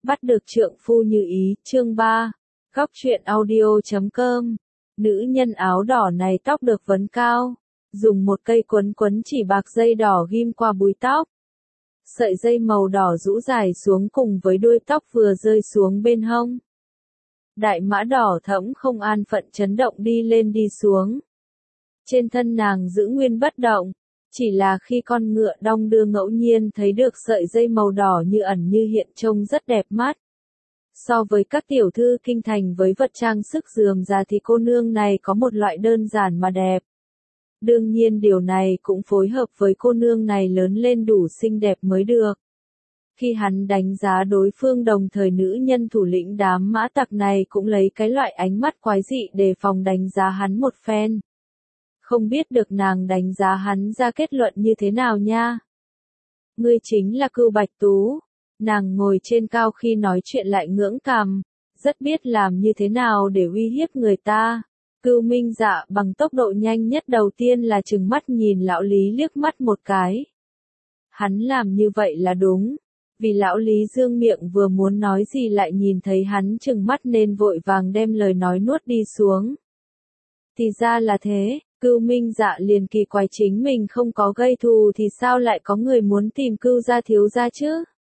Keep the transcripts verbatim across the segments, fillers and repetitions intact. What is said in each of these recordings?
Bắt được trượng phu như ý, chương ba. Góc truyện audio chấm com. Nữ nhân áo đỏ này tóc được vấn cao, dùng một cây quấn quấn chỉ bạc dây đỏ ghim qua búi tóc. Sợi dây màu đỏ rũ dài xuống cùng với đuôi tóc vừa rơi xuống bên hông. Đại mã đỏ thẫm không an phận chấn động đi lên đi xuống. Trên thân nàng giữ nguyên bất động, chỉ là khi con ngựa đong đưa ngẫu nhiên thấy được sợi dây màu đỏ như ẩn như hiện trông rất đẹp mắt. So với các tiểu thư kinh thành với vật trang sức rườm rà thì cô nương này có một loại đơn giản mà đẹp. Đương nhiên điều này cũng phối hợp với cô nương này lớn lên đủ xinh đẹp mới được. Khi hắn đánh giá đối phương đồng thời nữ nhân thủ lĩnh đám mã tặc này cũng lấy cái loại ánh mắt quái dị đề phòng đánh giá hắn một phen. Không biết được nàng đánh giá hắn ra kết luận như thế nào nha. Ngươi chính là Cưu Bạch Tú. Nàng ngồi trên cao khi nói chuyện lại ngưỡng cằm, rất biết làm như thế nào để uy hiếp người ta. Cưu Minh Dạ bằng tốc độ nhanh nhất đầu tiên là trừng mắt nhìn lão Lý liếc mắt một cái. Hắn làm như vậy là đúng, vì lão Lý dương miệng vừa muốn nói gì lại nhìn thấy hắn trừng mắt nên vội vàng đem lời nói nuốt đi xuống. Thì ra là thế, Cưu Minh Dạ liền kỳ quái chính mình không có gây thù thì sao lại có người muốn tìm Cưu gia thiếu gia chứ?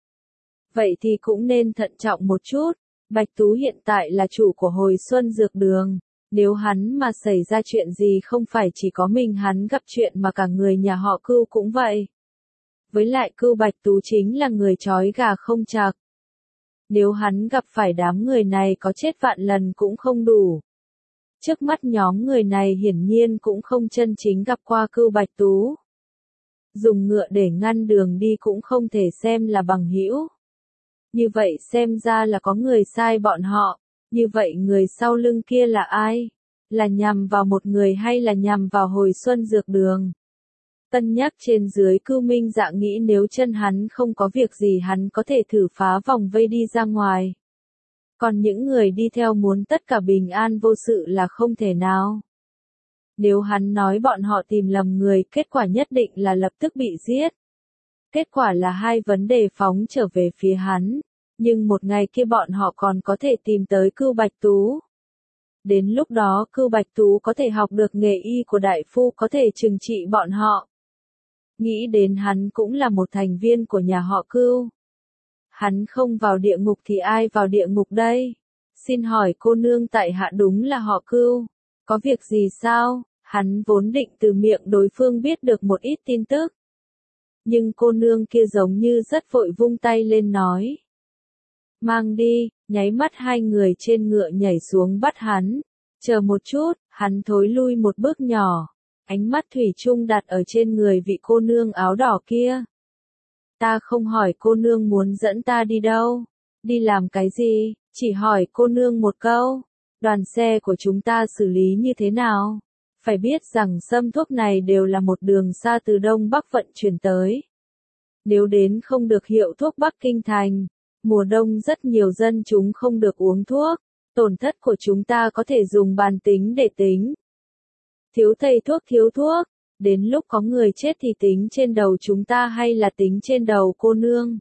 Vậy thì cũng nên thận trọng một chút, Bạch Tú hiện tại là chủ của Hồi Xuân Dược Đường, nếu hắn mà xảy ra chuyện gì không phải chỉ có mình hắn gặp chuyện mà cả người nhà họ Cưu cũng vậy. Với lại Cưu Bạch Tú chính là người trói gà không chặt. Nếu hắn gặp phải đám người này có chết vạn lần cũng không đủ. Trước mắt nhóm người này hiển nhiên cũng không chân chính gặp qua Cưu Bạch Tú. Dùng ngựa để ngăn đường đi cũng không thể xem là bằng hữu. Như vậy xem ra là có người sai bọn họ, như vậy người sau lưng kia là ai? Là nhằm vào một người hay là nhằm vào Hồi Xuân Dược Đường? Cân nhắc trên dưới Cưu Minh Dạ nghĩ nếu chân hắn không có việc gì hắn có thể thử phá vòng vây đi ra ngoài. Còn những người đi theo muốn tất cả bình an vô sự là không thể nào. Nếu hắn nói bọn họ tìm lầm người, kết quả nhất định là lập tức bị giết. Kết quả là hai vấn đề phóng trở về phía hắn, nhưng một ngày kia bọn họ còn có thể tìm tới Cưu Bạch Tú. Đến lúc đó Cưu Bạch Tú có thể học được nghề y của đại phu có thể trừng trị bọn họ. Nghĩ đến hắn cũng là một thành viên của nhà họ Cưu. Hắn không vào địa ngục thì ai vào địa ngục đây? Xin hỏi cô nương tại hạ đúng là họ Cưu. Có việc gì sao? Hắn vốn định từ miệng đối phương biết được một ít tin tức. Nhưng cô nương kia giống như rất vội vung tay lên nói. Mang đi, nháy mắt hai người trên ngựa nhảy xuống bắt hắn. Chờ một chút, hắn thối lui một bước nhỏ. Ánh mắt thủy chung đặt ở trên người vị cô nương áo đỏ kia. Ta không hỏi cô nương muốn dẫn ta đi đâu. Đi làm cái gì, chỉ hỏi cô nương một câu. Đoàn xe của chúng ta xử lý như thế nào? Phải biết rằng sâm thuốc này đều là một đường xa từ Đông Bắc vận chuyển tới. Nếu đến không được hiệu thuốc Bắc Kinh Thành, mùa đông rất nhiều dân chúng không được uống thuốc, tổn thất của chúng ta có thể dùng bàn tính để tính. Thiếu thầy thuốc thiếu thuốc, đến lúc có người chết thì tính trên đầu chúng ta hay là tính trên đầu cô nương?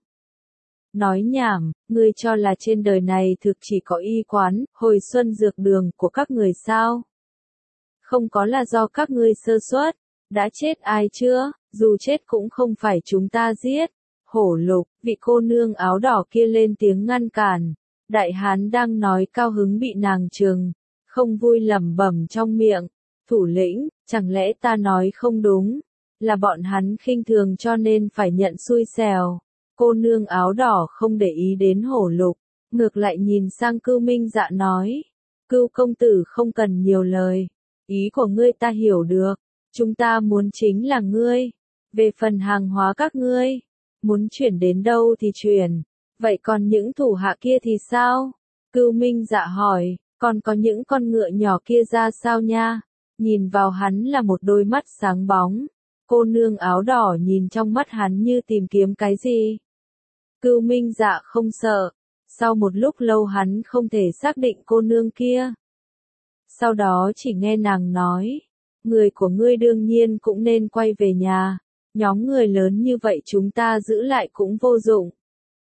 Nói nhảm, ngươi cho là trên đời này thực chỉ có y quán, Hồi Xuân Dược Đường của các người sao? Không có là do các ngươi sơ suất, đã chết ai chưa, dù chết cũng không phải chúng ta giết. Hổ Lục, vị cô nương áo đỏ kia lên tiếng ngăn cản. Đại hán đang nói cao hứng bị nàng trừng, không vui lẩm bẩm trong miệng. Thủ lĩnh, chẳng lẽ ta nói không đúng, là bọn hắn khinh thường cho nên phải nhận xui xẻo. Cô nương áo đỏ không để ý đến Hổ Lục, ngược lại nhìn sang Cưu Minh Dạ nói. Cưu công tử không cần nhiều lời, ý của ngươi ta hiểu được, chúng ta muốn chính là ngươi. Về phần hàng hóa các ngươi, muốn chuyển đến đâu thì chuyển, vậy còn những thủ hạ kia thì sao? Cưu Minh Dạ hỏi, còn có những con ngựa nhỏ kia ra sao nha? Nhìn vào hắn là một đôi mắt sáng bóng, cô nương áo đỏ nhìn trong mắt hắn như tìm kiếm cái gì. Cưu Minh Dạ không sợ, sau một lúc lâu hắn không thể xác định cô nương kia. Sau đó chỉ nghe nàng nói, người của ngươi đương nhiên cũng nên quay về nhà, nhóm người lớn như vậy chúng ta giữ lại cũng vô dụng.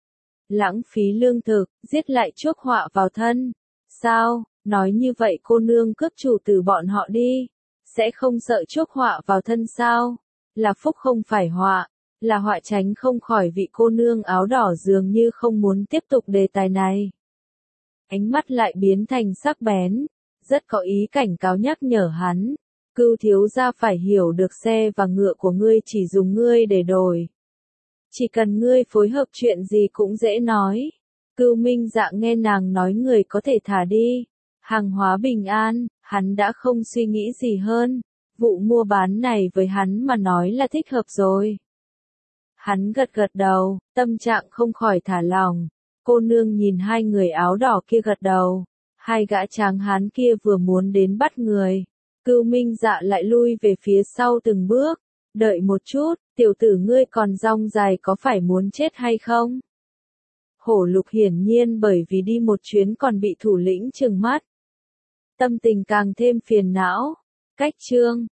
lãng phí lương thực, giết lại chuốc họa vào thân. Sao, nói như vậy cô nương cướp chủ tử bọn họ đi, sẽ không sợ chuốc họa vào thân sao? Là phúc không phải họa, là họa tránh không khỏi. Vị cô nương áo đỏ dường như không muốn tiếp tục đề tài này. Ánh mắt lại biến thành sắc bén, rất có ý cảnh cáo nhắc nhở hắn. Cưu thiếu gia phải hiểu được xe và ngựa của ngươi chỉ dùng ngươi để đổi. Chỉ cần ngươi phối hợp chuyện gì cũng dễ nói. Cưu Minh Dạ nghe nàng nói người có thể thả đi. Hàng hóa bình an, hắn đã không suy nghĩ gì hơn. Vụ mua bán này với hắn mà nói là thích hợp rồi. Hắn gật gật đầu, tâm trạng không khỏi thả lỏng. Cô nương nhìn hai người áo đỏ kia gật đầu. Hai gã tráng hán kia vừa muốn đến bắt người. Cưu Minh Dạ lại lui về phía sau từng bước. Đợi một chút, tiểu tử ngươi còn rong dài có phải muốn chết hay không? Hổ Lục hiển nhiên bởi vì đi một chuyến còn bị thủ lĩnh trừng mắt. Tâm tình càng thêm phiền não. Cách chương